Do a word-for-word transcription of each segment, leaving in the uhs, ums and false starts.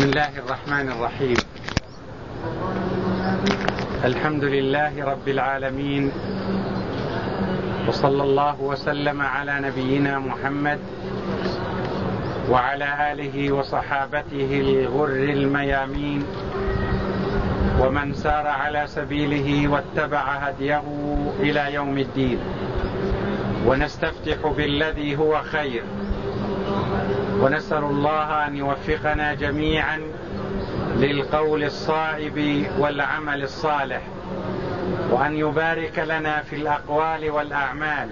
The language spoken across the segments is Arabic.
الله الرحمن الرحيم. الحمد لله رب العالمين، وصلى الله وسلم على نبينا محمد وعلى آله وصحابته الغر الميامين ومن سار على سبيله واتبع هديه إلى يوم الدين. ونستفتح بالذي هو خير، ونسأل الله أن يوفقنا جميعا للقول الصائب والعمل الصالح، وأن يبارك لنا في الأقوال والأعمال،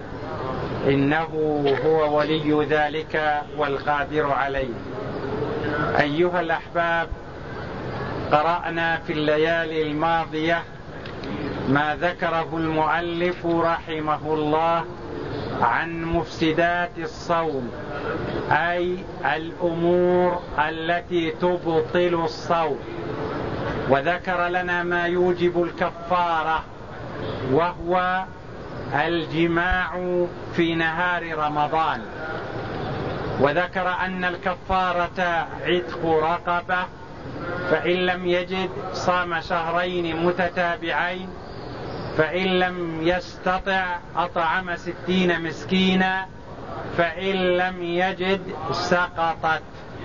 إنه هو ولي ذلك والقادر عليه. أيها الأحباب، قرأنا في الليالي الماضية ما ذكره المؤلف رحمه الله عن مفسدات الصوم، أي الأمور التي تبطل الصوم، وذكر لنا ما يوجب الكفارة، وهو الجماع في نهار رمضان، وذكر أن الكفارة عتق رقبة، فإن لم يجد صام شهرين متتابعين، فإن لم يستطع أطعم ستين مسكينا، فإن لم يجد سقطت.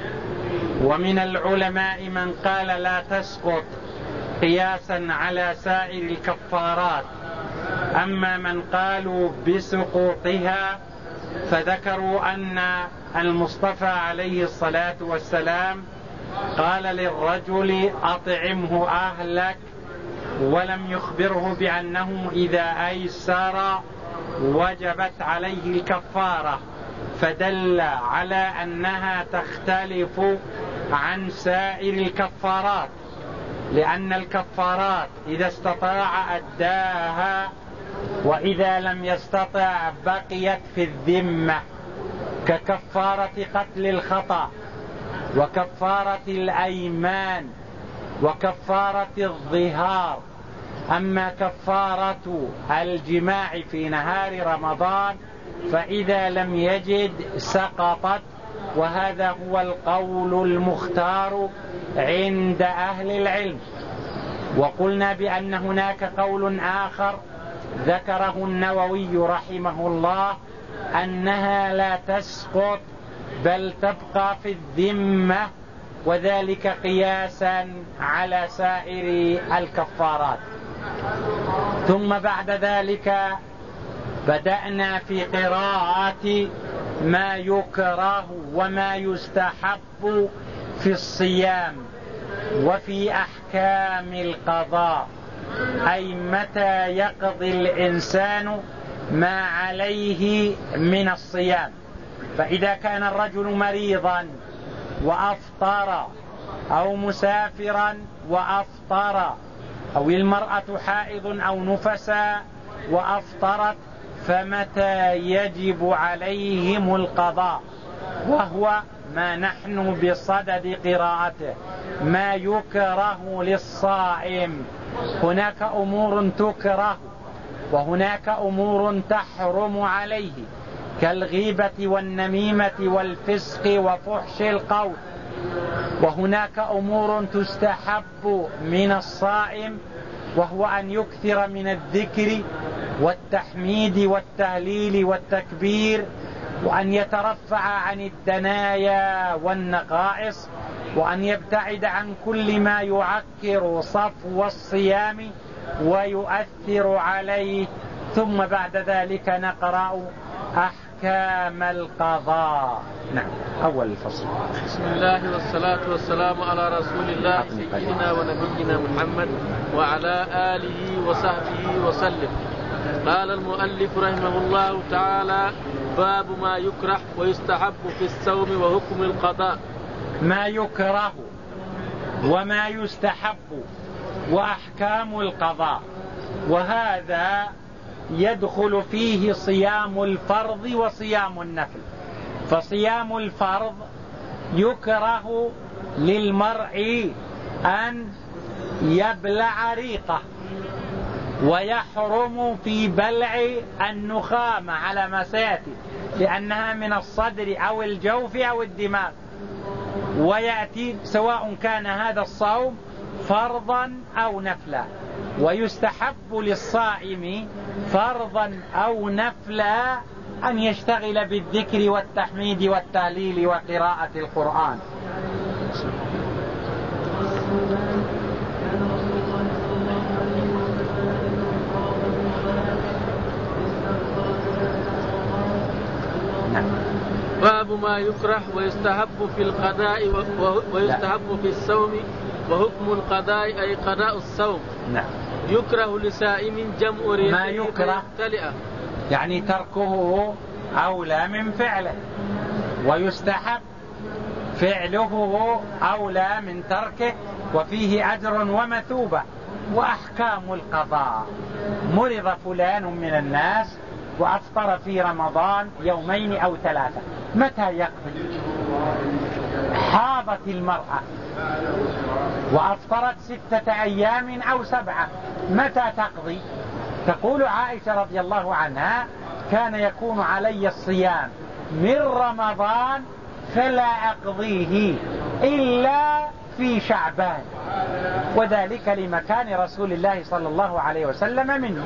ومن العلماء من قال لا تسقط قياسا على سائر الكفارات، أما من قالوا بسقوطها فذكروا أن المصطفى عليه الصلاة والسلام قال للرجل أطعمه أهلك، ولم يخبره بأنه إذا أيسر وجبت عليه الكفارة، فدل على أنها تختلف عن سائر الكفارات، لأن الكفارات إذا استطاع أداها، وإذا لم يستطع بقيت في الذمة، ككفارة قتل الخطأ، وكفارة الأيمان، وكفارة الظهار. أما كفارة الجماع في نهار رمضان فإذا لم يجد سقطت، وهذا هو القول المختار عند أهل العلم. وقلنا بأن هناك قول آخر ذكره النووي رحمه الله، أنها لا تسقط بل تبقى في الذمة، وذلك قياسا على سائر الكفارات. ثم بعد ذلك بدأنا في قراءة ما يكره وما يستحب في الصيام وفي أحكام القضاء، أي متى يقضي الإنسان ما عليه من الصيام. فإذا كان الرجل مريضا وأفطر، أو مسافرا وأفطر، أو المرأة حائض أو نفسا وأفطرت، فمتى يجب عليهم القضاء؟ وهو ما نحن بصدد قراءته، ما يكره للصائم. هناك أمور تكره، وهناك أمور تحرم عليه، كالغيبة والنميمة والفسق وفحش القول. وهناك أمور تستحب من الصائم، وهو أن يكثر من الذكر والتحميد والتهليل والتكبير، وأن يترفع عن الدنايا والنقائص، وأن يبتعد عن كل ما يعكر صفو الصيام ويؤثر عليه. ثم بعد ذلك نقرأ أحكام القضاء. نعم، أول الفصل. بسم الله والصلاة والسلام على رسول الله سيدنا ونبينا محمد وعلى آله وصحبه وسلم. قال المؤلف رحمه الله تعالى: باب ما يكره ويستحب في الصوم وحكم القضاء. ما يكره وما يستحب وأحكام القضاء، وهذا يدخل فيه صيام الفرض وصيام النفل. فصيام الفرض يكره للمرء أن يبلع ريقه، ويحرم في بلع النخامة على ما سيأتي، لأنها من الصدر أو الجوف أو الدماغ. ويأتي سواء كان هذا الصوم فرضا أو نفلا. ويستحب للصائم فرضا أو نفلا أن يشتغل بالذكر والتحميد والتهليل وقراءة القرآن. باب ما يكره ويستحب في القضاء ويستحب في الصوم وحكم القضاء أي قضاء الصوم. نعم. يكره لسائم جمع ريقه ما يكره يعني تركه أولى من فعله، ويستحب فعله أولى من تركه، وفيه أجر ومثوبة. وأحكام القضاء: مرض فلان من الناس وأفطر في رمضان يومين أو ثلاثة، متى يقضي؟ حاضت المرأة وأفطرت ستة أيام أو سبعة، متى تقضي؟ تقول عائشة رضي الله عنها: كان يكون علي الصيام من رمضان فلا أقضيه إلا في شعبان، وذلك لمكان رسول الله صلى الله عليه وسلم منه.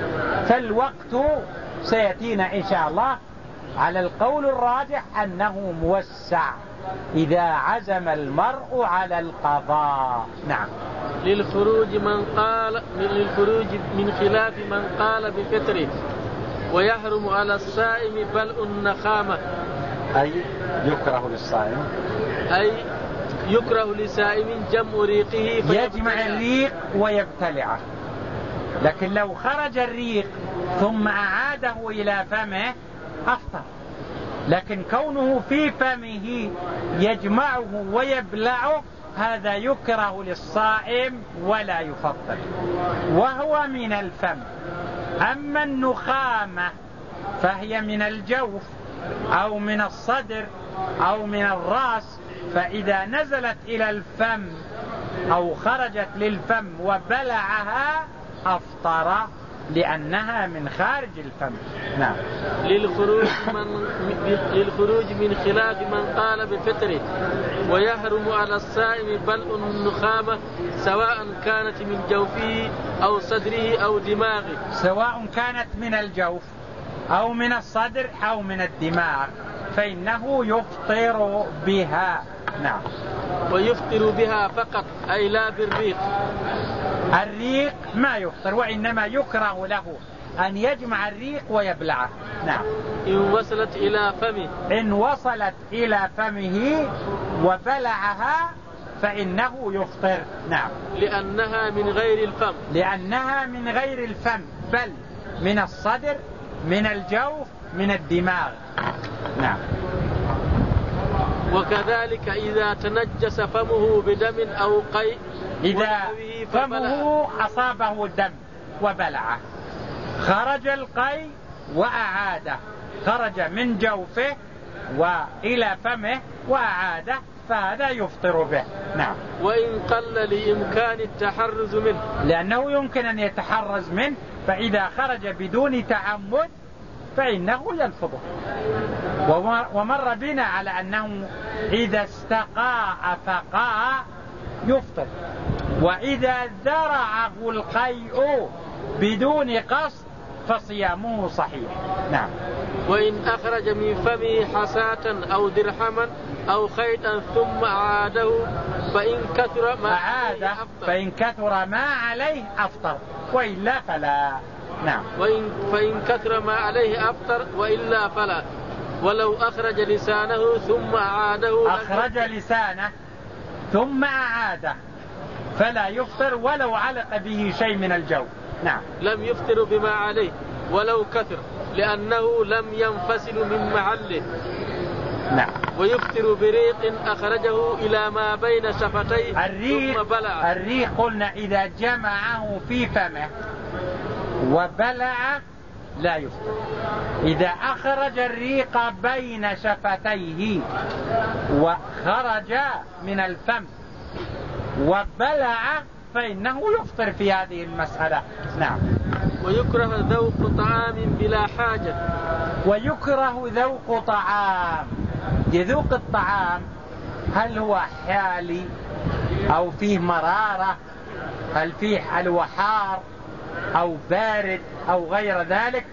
فالوقت سيأتينا إن شاء الله على القول الراجح أنه موسع إذا عزم المرء على القضاء. نعم. للخروج من قال للخروج من خلاف من قال بفطره، ويحرم على الصائم بلء النخامة، أي يكره للصائم أي يكره لسائم جمع ريقه يجمع الريق ويبتلعه. لكن لو خرج الريق ثم أعاده إلى فمه أفطر، لكن كونه في فمه يجمعه ويبلعه هذا يكره للصائم ولا يفطر، وهو من الفم. أما النخامة فهي من الجوف أو من الصدر أو من الرأس، فإذا نزلت إلى الفم أو خرجت للفم وبلعها أفطر، لأنها من خارج الفم. نعم. للخروج من للخروج من خلاف من قال بفطره، ويحرم على الصائم بلء النخامة سواء كانت من جوفه أو صدره أو دماغه، سواء كانت من الجوف أو من الصدر أو من الدماغ فإنه يفطر بها. نعم. ويفطر بها فقط أي لا بالريق. الريق ما يفطر، وإنما يكره له أن يجمع الريق ويبلعه. نعم. إن وصلت إلى فمه إن وصلت إلى فمه وبلعها فإنه يفطر. نعم. لأنها من غير الفم لأنها من غير الفم، بل من الصدر، من الجوف، من الدماغ. نعم. وكذلك إذا تنجس فمه بدم أو قيء، إذا فمه أصابه الدم وبلعه، خرج القيء وأعاده، خرج من جوفه وإلى فمه وأعاده، فهذا يفطر به. نعم. وإن قل لإمكان التحرز منه، لأنه يمكن أن يتحرز منه، فإذا خرج بدون تعمد فإنه يلفظه. ومر بنا على أنه إذا استقاء فقاء يفطر، وإذا ذرعه القيء بدون قصد فصيامه صحيح. نعم. وإن أخرج من فمه حساة أو درحما أو خيطا ثم أعاده فإن كثر ما أعاده فإن كثر ما عليه أفطر، وإلا فلا. نعم. وإن فإن كثر ما عليه أفطر وإلا فلا. ولو أخرج لسانه ثم أعاده أخرج لسانه ثم أعاده فلا يفطر ولو علق به شيء من الجو. نعم. لم يفطر بما عليه ولو كثر، لأنه لم ينفصل من محله. نعم. ويفطر بريق أخرجه إلى ما بين شفتيه الريق ثم بلع. الريق قلنا إذا جمعه في فمه وبلع لا يفطر. إذا أخرج الريق بين شفتيه وخرج من الفم وبلع فإنه يفطر في هذه المسألة. نعم. ويكره ذوق طعام بلا حاجة. ويكره ذوق طعام، يذوق الطعام هل هو حالي أو فيه مرارة، هل فيه حلو حار أو بارد أو غير ذلك.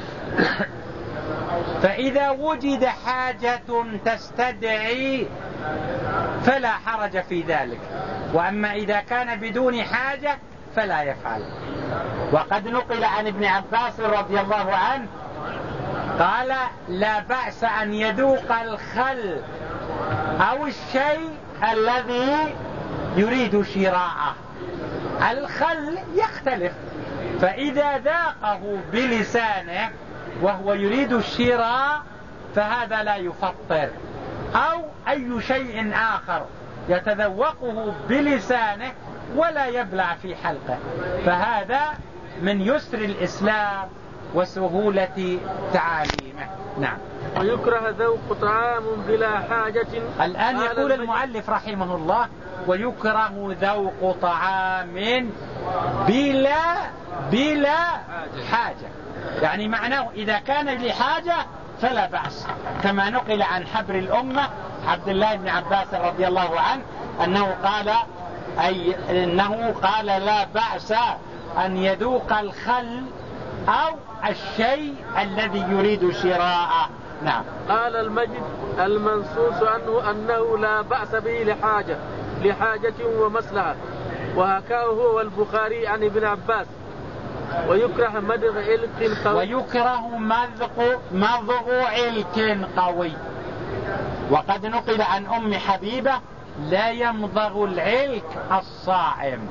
فإذا وجد حاجة تستدعي فلا حرج في ذلك، وأما إذا كان بدون حاجة فلا يفعل. وقد نقل عن ابن عباس رضي الله عنه قال: لا بأس أن يذوق الخل أو الشيء الذي يريد شراءه. الخل يختلف، فإذا ذاقه بلسانه وهو يريد الشراء فهذا لا يفطر، أو أي شيء آخر يتذوقه بلسانه ولا يبلع في حلقه، فهذا من يسر الإسلام وسهولة تعاليمه. نعم. ويكره ذوق طعام بلا حاجة. الآن يقول المؤلف رحمه الله: ويكره ذوق طعام بلا بلا حاجة، يعني معناه إذا كان لحاجة فلا بأس، كما نقل عن حبر الأمة عبد الله بن عباس رضي الله عنه أنه قال أي أنه قال: لا بأس أن يذوق الخل أو الشيء الذي يريد شراءه. نعم. قال المجد: المنصوص عنه أنه لا بأس به لحاجة لحاجة ومصلحة، وهكاه هو البخاري عن ابن عباس. ويكره مضغ علك قوي. ويكره مضغ مضغ علك قوي. وقد نقل عن أم حبيبة: لا يمضغ العلك الصائم.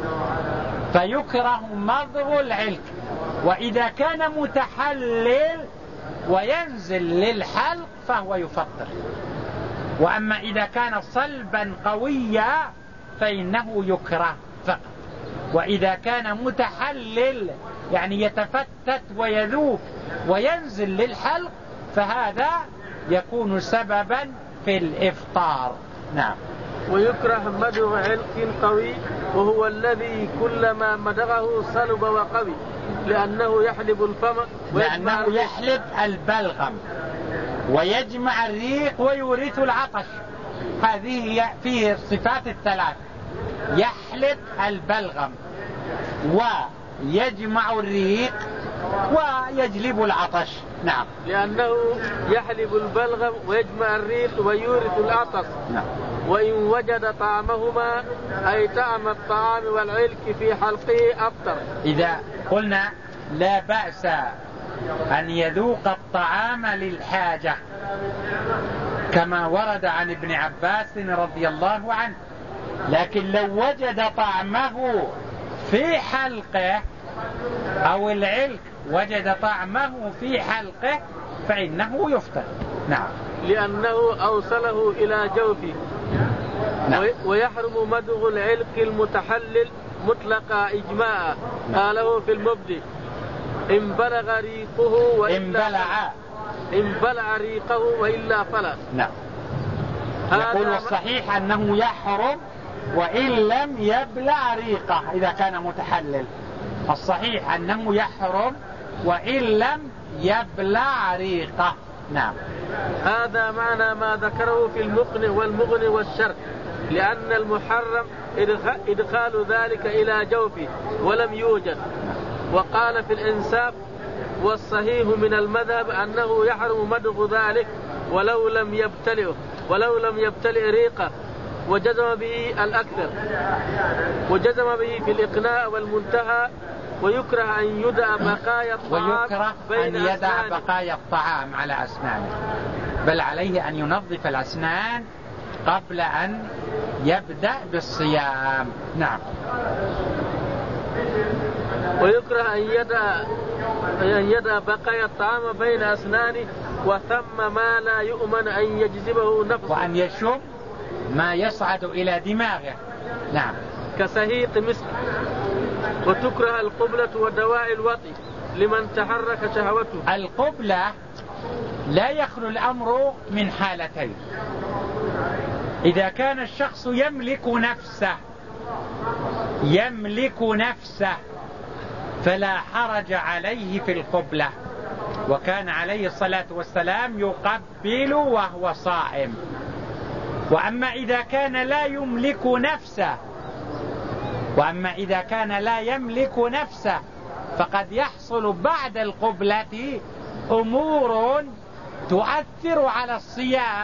فيكره مضغ العلك، وإذا كان متحلل وينزل للحلق فهو يفطر. وأما إذا كان صلبا قويا فإنه يكره فقط. وإذا كان متحلل يعني يتفتت ويذوب وينزل للحلق فهذا يكون سببا في الإفطار. نعم. ويكره مضغ علك قوي، وهو الذي كلما مضغه صلب وقوي، لأنه يحلب الفم لأنه يحلب البلغم ويجمع الريق ويورث العطش. هذه فيه الصفات الثلاث: يحلب البلغم ويجمع الريق ويجلب العطش. نعم. لأنه يحلب البلغم ويجمع الريق ويورث العطش. نعم. وإن وجد طعمهما أي طعم الطعام والعلك في حلقه أفطر. إذا قلنا لا بأس أن يذوق الطعام للحاجة كما ورد عن ابن عباس رضي الله عنه، لكن لو وجد طعمه في حلقه أو العلك وجد طعمه في حلقه فإنه يفطر. نعم. لأنه أوصله إلى جوفه. نعم. ويحرم مضغ العلك المتحلل مطلقا إجماعا. قاله في المبدئ: إن بلغ ريقه وإلا إن بلع إن بلع ريقه وإلا فلا. نعم. يقول الصحيح أنه يحرم وإن لم يبلع ريقه إذا كان متحلل. الصحيح أنه يحرم وإن لم يبلع ريقه. نعم. هذا معنى ما ذكره في المقنع والمغني والشرح، لأن المحرم إدخال ذلك إلى جوفه ولم يوجد. وقال في الإنساب: والصحيح من المذهب أنه يحرم مضغ ذلك ولو لم يبتلعه ولو لم يبتلع ريقه، وجزم به الأكثر، وجزم به في الإقناع والمنتهى. ويكره أن يدع بقايا الطعام ويكره أن يدع بقايا الطعام على أسنانه، بل عليه أن ينظف الأسنان قبل أن يبدأ بالصيام. نعم. ويكره أن يدع أن يدع بقايا الطعام بين أسنانه، وثم ما لا يؤمن أن يجذبه نفسه، وأن يشم ما يصعد إلى دماغه. نعم. كسهيق مسك. وتكره القبلة ودواعي الوطي لمن تحرك شهوته. القبلة لا يخلو الأمر من حالتين: إذا كان الشخص يملك نفسه يملك نفسه فلا حرج عليه في القبلة، وكان عليه الصلاة والسلام يقبل وهو صائم. وأما إذا كان لا يملك نفسه وأما إذا كان لا يملك نفسه فقد يحصل بعد القبلة أمور تؤثر على الصيام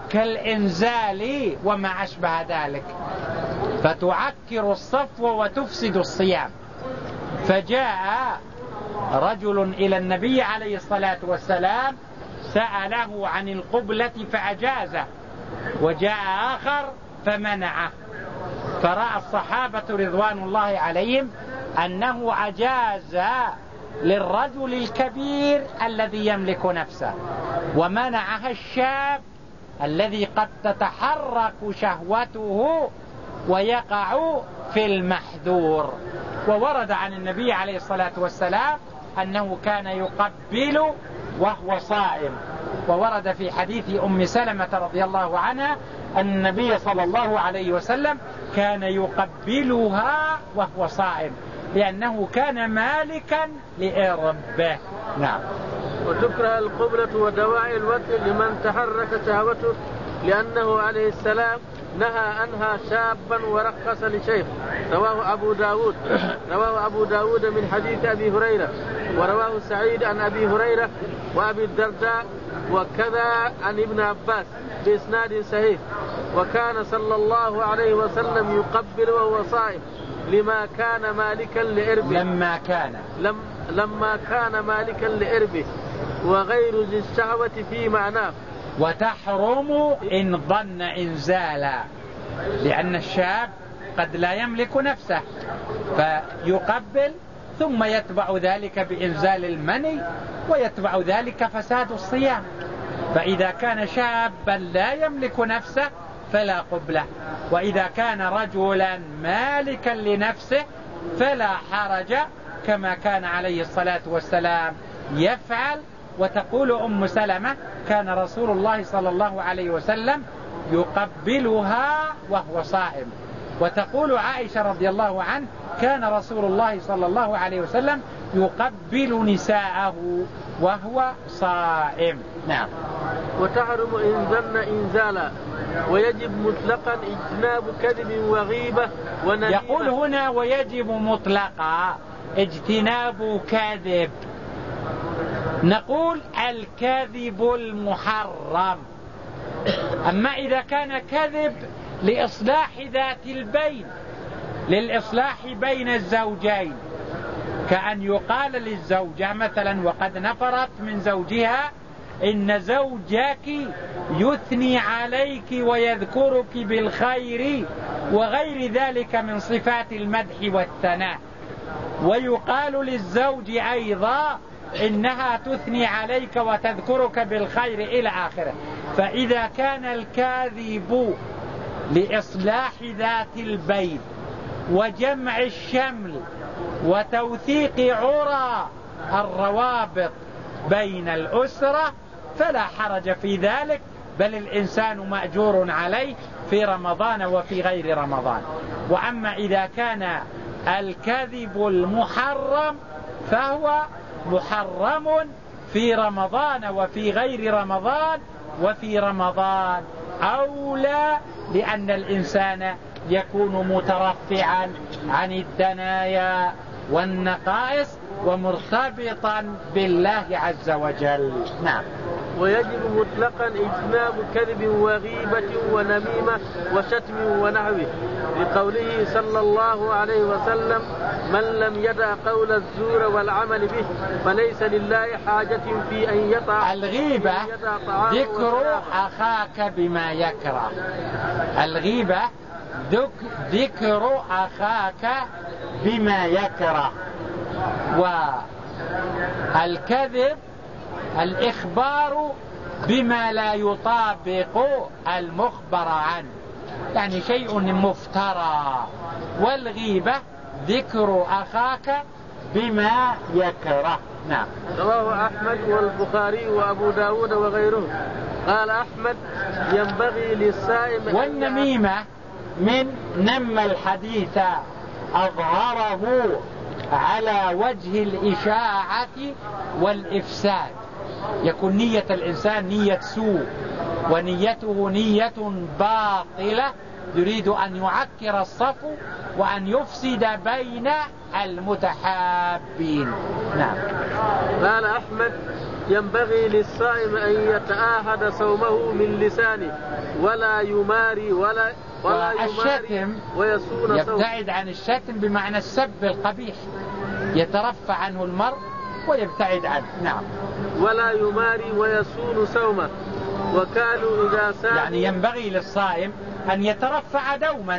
كالإنزال وما أشبه ذلك، فتعكر الصفو وتفسد الصيام. فجاء رجل إلى النبي عليه الصلاة والسلام سأله عن القبلة فأجازه، وجاء آخر فمنعه، فرأى الصحابة رضوان الله عليهم أنه أجاز للرجل الكبير الذي يملك نفسه، ومنعها الشاب الذي قد تتحرك شهوته ويقع في المحذور. وورد عن النبي عليه الصلاة والسلام أنه كان يقبل وهو صائم، وورد في حديث أم سلمة رضي الله عنها أن النبي صلى الله عليه وسلم كان يقبلها وهو صائم لأنه كان مالكا لإربه. نعم. وتكره القبلة ودواعي الوطء لمن تحرك شهوته، لأنه عليه السلام نهى عنها شابا ورخص لشيخ. رواه أبو داود رواه أبو داود من حديث أبي هريرة، ورواه سعيد عن أبي هريرة وأبي الدرداء، وكذا عن ابن عباس بإسناد صحيح. وكان صلى الله عليه وسلم يقبل وهو صائم لما كان مالكا لإربه لما كان لم لما كان مالكا لإربه وغير ذي الشهوة في معناه. وتحرم إن ظن إنزالا، لأن الشاب قد لا يملك نفسه فيقبل ثم يتبع ذلك بإنزال المني ويتبع ذلك فساد الصيام. فإذا كان شابا لا يملك نفسه فلا قبلة، وإذا كان رجلا مالكا لنفسه فلا حرج، كما كان عليه الصلاة والسلام يفعل. وتقول أم سلمة كان رسول الله صلى الله عليه وسلم يقبلها وهو صائم. وتقول عائشة رضي الله عنه كان رسول الله صلى الله عليه وسلم يقبل نساءه وهو صائم. نعم. وتحرم إن ظن إنزالا، ويجب مطلقا اجتناب كذب وغيبة ونميمة. يقول هنا ويجب مطلقا اجتناب كذب. نقول الكذب المحرم. أما إذا كان كذب لإصلاح ذات البين، للإصلاح بين الزوجين، كأن يقال للزوجة مثلا وقد نفرت من زوجها إن زوجك يثني عليك ويذكرك بالخير وغير ذلك من صفات المدح والثناء، ويقال للزوج أيضا إنها تثني عليك وتذكرك بالخير إلى آخره. فإذا كان الكاذب لإصلاح ذات البين وجمع الشمل وتوثيق عرى الروابط بين الأسرة فلا حرج في ذلك، بل الإنسان مأجور عليه في رمضان وفي غير رمضان. وأما إذا كان الكذب المحرم فهو محرم في رمضان وفي غير رمضان، وفي رمضان أولى، لأن الإنسان يكون مترفعا عن الدنايا والنقائص ومرتبطا بالله عز وجل. نعم. ويجب مطلقا اجتناب كذب وغيبة ونميمة وشتم ونحوه، لقوله صلى الله عليه وسلم من لم يدع قول الزور والعمل به فليس لله حاجة في أن يطع. الغيبة ذكر أخاك بما يكره. الغيبة ذكر أخاك بما يكره. والكذب الإخبار بما لا يطابق المخبر عنه، يعني شيء مفترى. والغيبة ذكر أخاك بما يكره. نعم. رواه أحمد والبخاري وأبو داود وغيره. قال أحمد ينبغي للصائم. والنميمة من نم الحديث أظهره على وجه الإشاعة والإفساد، يكون نية الإنسان نية سوء ونيته نية باطلة يريد أن يعكر الصف وأن يفسد بين المتحابين. نعم. قال أحمد: ينبغي للصائم أن يتآهد صومه من لسانه ولا يماري ولا ولا يماري ويصون صومه. يبتعد عن الشتم بمعنى السب القبيح، يترفع عنه المرء ويبتعد عنه. نعم. ولا يماري ويصون صومه. وكانوا إذا ساموا، يعني ينبغي للصائم أن يترفع دوما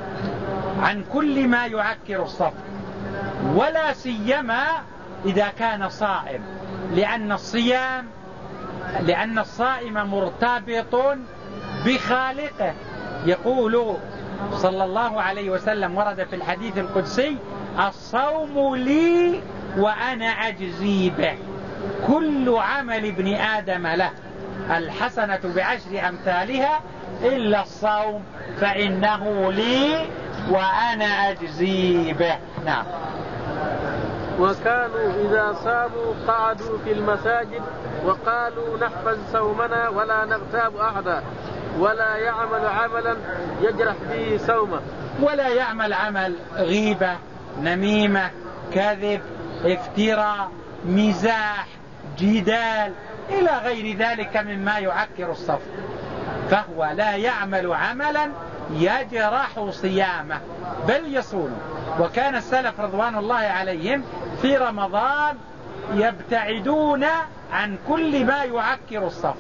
عن كل ما يعكر الصف، ولا سيما إذا كان صائم، لأن الصيام لأن الصائم مرتبط بخالقه. يقول صلى الله عليه وسلم، ورد في الحديث القدسي: الصوم لي وأنا أجزي به، كل عمل ابن آدم له، الحسنة بعشر أمثالها إلا الصوم فإنه لي وأنا أجزي به. نعم. وكانوا إذا صاموا قعدوا في المساجد وقالوا: نحفظ صومنا ولا نغتاب أحدا، ولا يعمل عملا يجرح به صومه. ولا يعمل عمل غيبة، نميمة، كذب، افتراء، مزاح، جدال إلى غير ذلك مما يعكر الصف، فهو لا يعمل عملا يجرح صيامه بل يصونه. وكان السلف رضوان الله عليهم في رمضان يبتعدون عن كل ما يعكر الصف،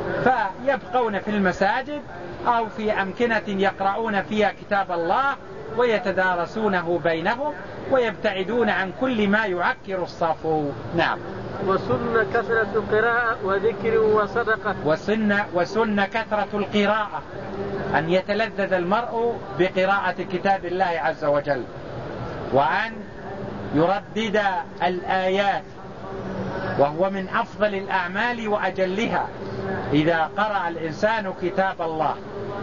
فيبقون في المساجد أو في أمكنة يقرؤون فيها كتاب الله ويتدارسونه بينهم، ويبتعدون عن كل ما يعكر الصف. نعم. وسن كثرة القراءة وذكر وصدقة. وسن, وسن كثرة القراءة، أن يتلذذ المرء بقراءة كتاب الله عز وجل، وأن يردد الآيات، وهو من أفضل الأعمال وأجلها إذا قرأ الإنسان كتاب الله.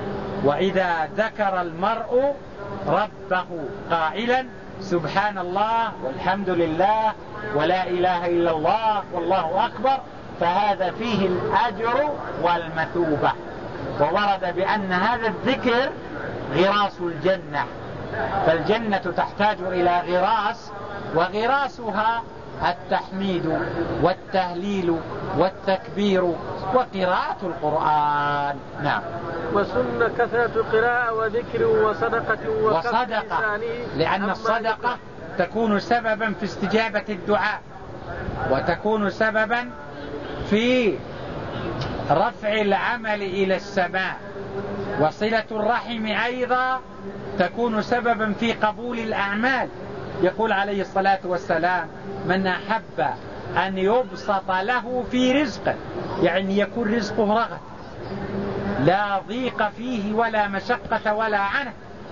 وإذا ذكر المرء ربه قائلا: سبحان الله والحمد لله ولا إله إلا الله والله أكبر، فهذا فيه الأجر والمثوبة. وورد بأن هذا الذكر غراس الجنة، فالجنة تحتاج إلى غراس، وغراسها التحميد والتهليل والتكبير وقراءة القرآن. نعم. وسن كثرة القراءة وذكر وصدقة وصدقة، لأن الصدقة تكون سببا في استجابة الدعاء، وتكون سببا في رفع العمل إلى السماء. وصلة الرحم أيضا تكون سببا في قبول الأعمال. يقول عليه الصلاة والسلام: من أحب أن يبسط له في رزقه، يعني يكون رزقه رغد لا ضيق فيه ولا مشقة ولا عنه،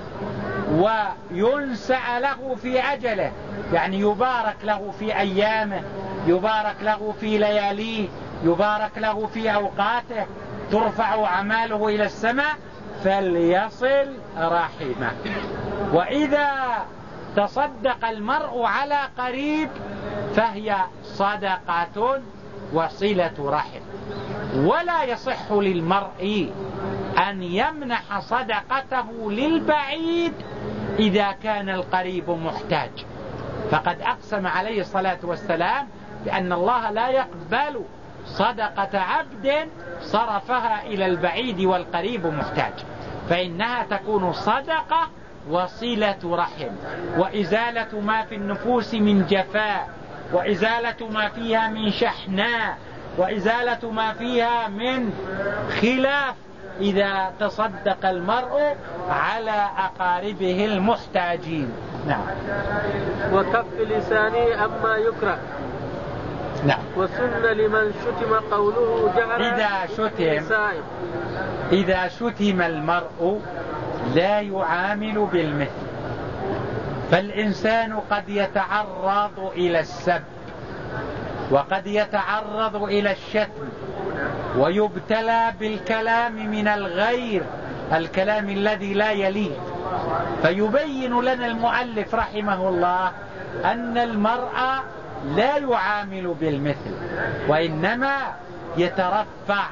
وينسع له في أجله، يعني يبارك له في أيامه، يبارك له في لياليه، يبارك له في أوقاته، ترفع أعماله إلى السماء، فليصل رحمه. وإذا تصدق المرء على قريب فهي صدقة وصلة رحم. ولا يصح للمرء أن يمنح صدقته للبعيد إذا كان القريب محتاج، فقد أقسم عليه الصلاة والسلام بأن الله لا يقبل صدقة عبد صرفها إلى البعيد والقريب محتاج، فإنها تكون صدقة وصلة رحم، وإزالة ما في النفوس من جفاء، وإزالة ما فيها من شحناء، وإزالة ما فيها من خلاف، إذا تصدق المرء على أقاربه المحتاجين. نعم. وكف لسانه أما يكره. نعم. وسن لمن شتم قوله جهرا. إذا شتم إذا شتم المرء لا يعامل بالمثل، فالإنسان قد يتعرض إلى السب، وقد يتعرض إلى الشتم، ويبتلى بالكلام من الغير، الكلام الذي لا يليق. فيبين لنا المؤلف رحمه الله أن المرء لا يعامل بالمثل، وإنما يترفع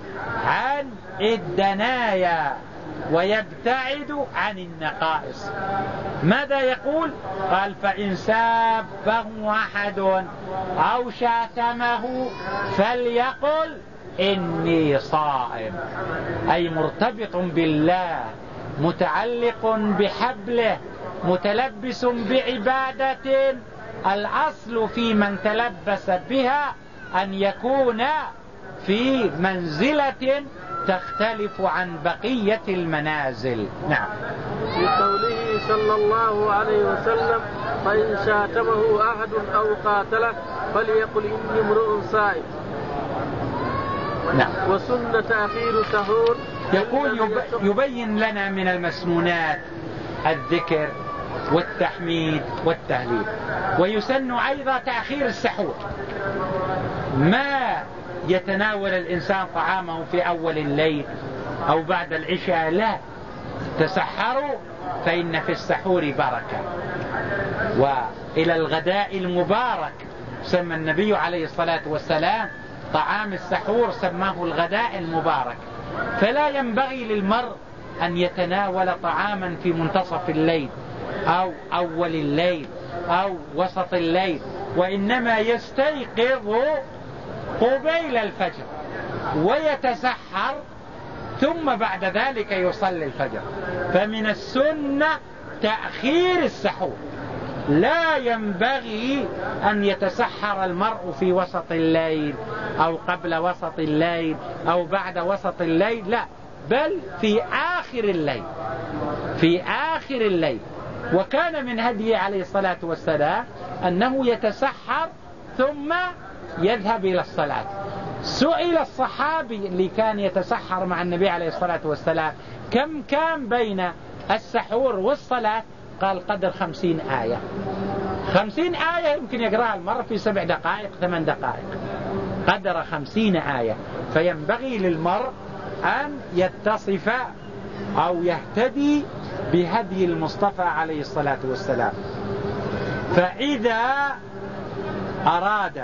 عن الدنايا ويبتعد عن النقائص. ماذا يقول؟ قال فإن سابه أحد أو شاتمه فليقل إني صائم، أي مرتبط بالله، متعلق بحبله، متلبس بعبادة. الأصل في من تلبس بها أن يكون في منزلة تختلف عن بقية المنازل. نعم. في قوله صلى الله عليه وسلم فإن شاتمه أحد أو قاتله فليقل إني امرؤ صائم. نعم. وسنة تأخير سحور. يقول يبين لنا من المسنونات الذكر والتحميد والتهليل، ويسن أيضا تأخير السحور. ما يتناول الإنسان طعامه في أول الليل أو بعد العشاء، لا، تسحروا فإن في السحور بركة. وإلى الغداء المبارك سمى النبي عليه الصلاة والسلام طعام السحور، سماه الغداء المبارك. فلا ينبغي للمرء أن يتناول طعاما في منتصف الليل أو أول الليل أو وسط الليل، وإنما يستيقظ قبيل الفجر ويتسحر ثم بعد ذلك يصلي الفجر. فمن السنة تأخير السحور، لا ينبغي أن يتسحر المرء في وسط الليل أو قبل وسط الليل أو بعد وسط الليل، لا، بل في آخر الليل، في آخر الليل. وكان من هديه عليه الصلاة والسلام أنه يتسحر ثم يذهب إلى الصلاة. سئل الصحابي اللي كان يتسحر مع النبي عليه الصلاة والسلام كم كان بين السحور والصلاة؟ قال قدر خمسين آية. خمسين آية يمكن يقرأها المرة في سبع دقائق ثمان دقائق، قدر خمسين آية. فينبغي للمرء أن يتصف أو يهتدي بهدي المصطفى عليه الصلاة والسلام. فإذا أراد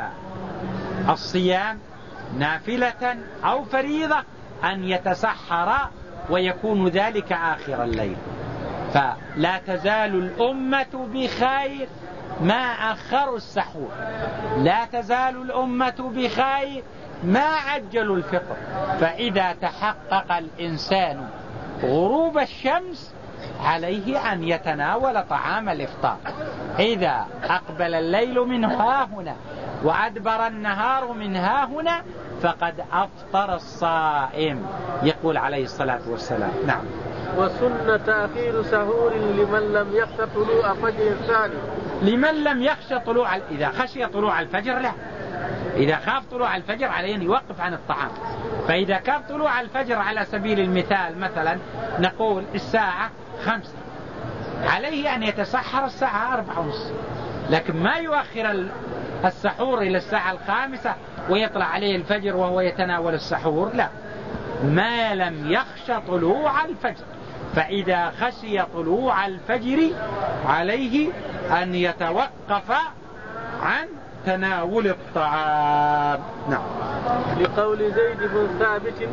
الصيام نافلة أو فريضة أن يتسحر ويكون ذلك آخر الليل. فلا تزال الأمة بخير ما أخروا السحور، لا تزال الأمة بخير ما عجلوا الفطر. فإذا تحقق الإنسان غروب الشمس عليه أن يتناول طعام الإفطار. إذا أقبل الليل من ها هنا وأدبر النهار من ها هنا فقد أفطر الصائم، يقول عليه الصلاة والسلام. نعم. وسنة تأخير سحور لمن لم يخشى طلوع فجر ثاني. لمن لم يخشى طلوع، إذا خشي طلوع الفجر لا، إذا خاف طلوع الفجر عليه أن يوقف عن الطعام. فإذا كان طلوع الفجر على سبيل المثال مثلا نقول الساعة خمسة، عليه أن يتسحر الساعة أربعة ونص، لكن ما يؤخر السحور إلى الساعة الخامسة ويطلع عليه الفجر وهو يتناول السحور، لا، ما لم يخشى طلوع الفجر. فإذا خشي طلوع الفجر عليه أن يتوقف عن تناول الطعام. نعم. لقول زيد بن ثابت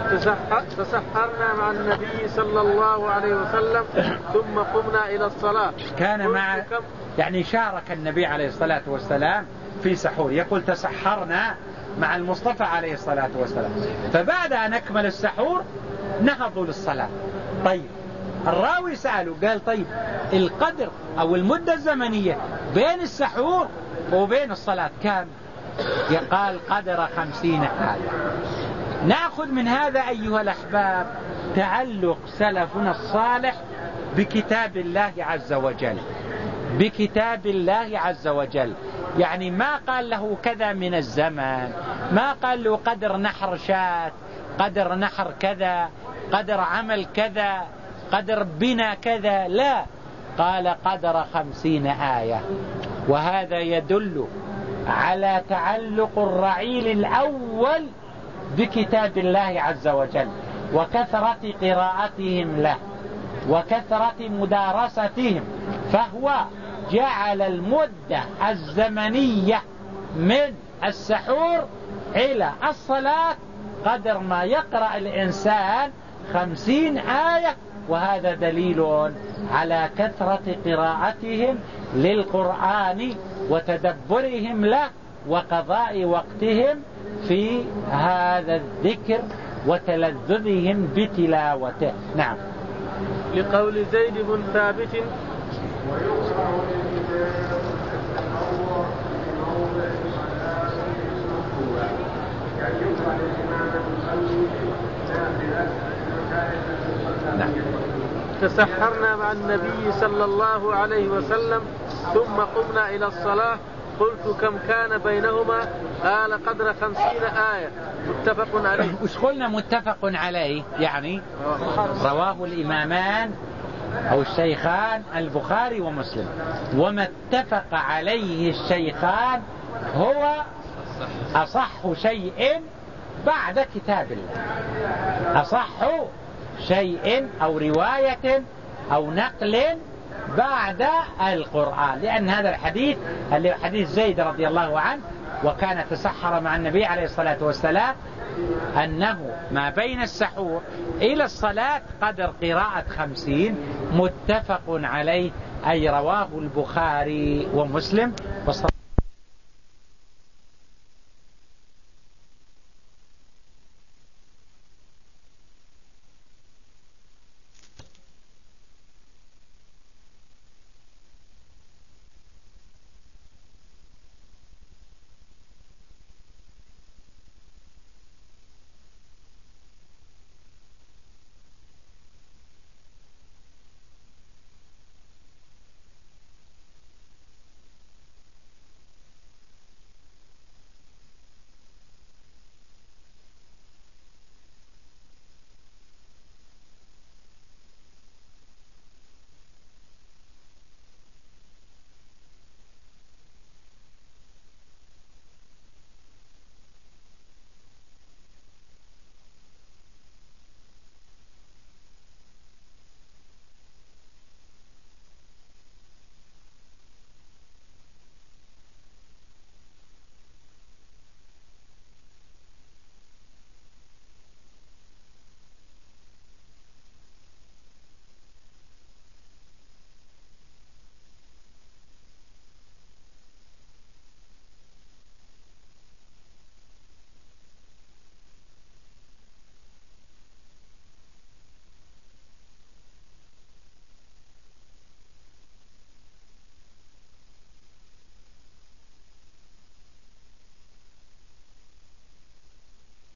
تسحرنا مع النبي صلى الله عليه وسلم ثم قمنا إلى الصلاة. كان مع يعني شارك النبي عليه الصلاة والسلام في سحور، يقول تسحرنا مع المصطفى عليه الصلاة والسلام. فبعد أن أكمل السحور نهضوا للصلاة. طيب الراوي سأله قال طيب القدر أو المدة الزمنية بين السحور وبين الصلاة كام؟ قال قدر خمسين آية. نأخذ من هذا أيها الأحباب تعلق سلفنا الصالح بكتاب الله عز وجل، بكتاب الله عز وجل. يعني ما قال له كذا من الزمن، ما قال له قدر نحر شاة، قدر نحر كذا، قدر عمل كذا، قدر بنا كذا، لا، قال قدر خمسين آية. وهذا يدل على تعلق الرعيل الأول بكتاب الله عز وجل وكثرة قراءتهم له وكثرة مدارستهم. فهو جعل المدة الزمنية من السحور إلى الصلاة قدر ما يقرأ الإنسان خمسين آية، وهذا دليل على كثرة قراءتهم للقرآن وتدبرهم له وقضاء وقتهم في هذا الذكر وتلذذهم بتلاوته. نعم. لقول زيد بن ثابت نعم. تسحرنا مع النبي صلى الله عليه وسلم ثم قمنا إلى الصلاة، قلت كم كان بينهما؟ قال قدر خمسين آية، متفق عليه. وش قلنا متفق عليه؟ يعني رواه الإمامان أو الشيخان البخاري ومسلم، وما اتفق عليه الشيخان هو أصح شيء بعد كتاب الله، أصح شيء أو رواية أو نقل بعد القرآن، لأن هذا الحديث اللي حديث زيد رضي الله عنه وكان تسحر مع النبي عليه الصلاة والسلام، أنه ما بين السحور إلى الصلاة قدر قراءة خمسين، متفق عليه، أي رواه البخاري ومسلم.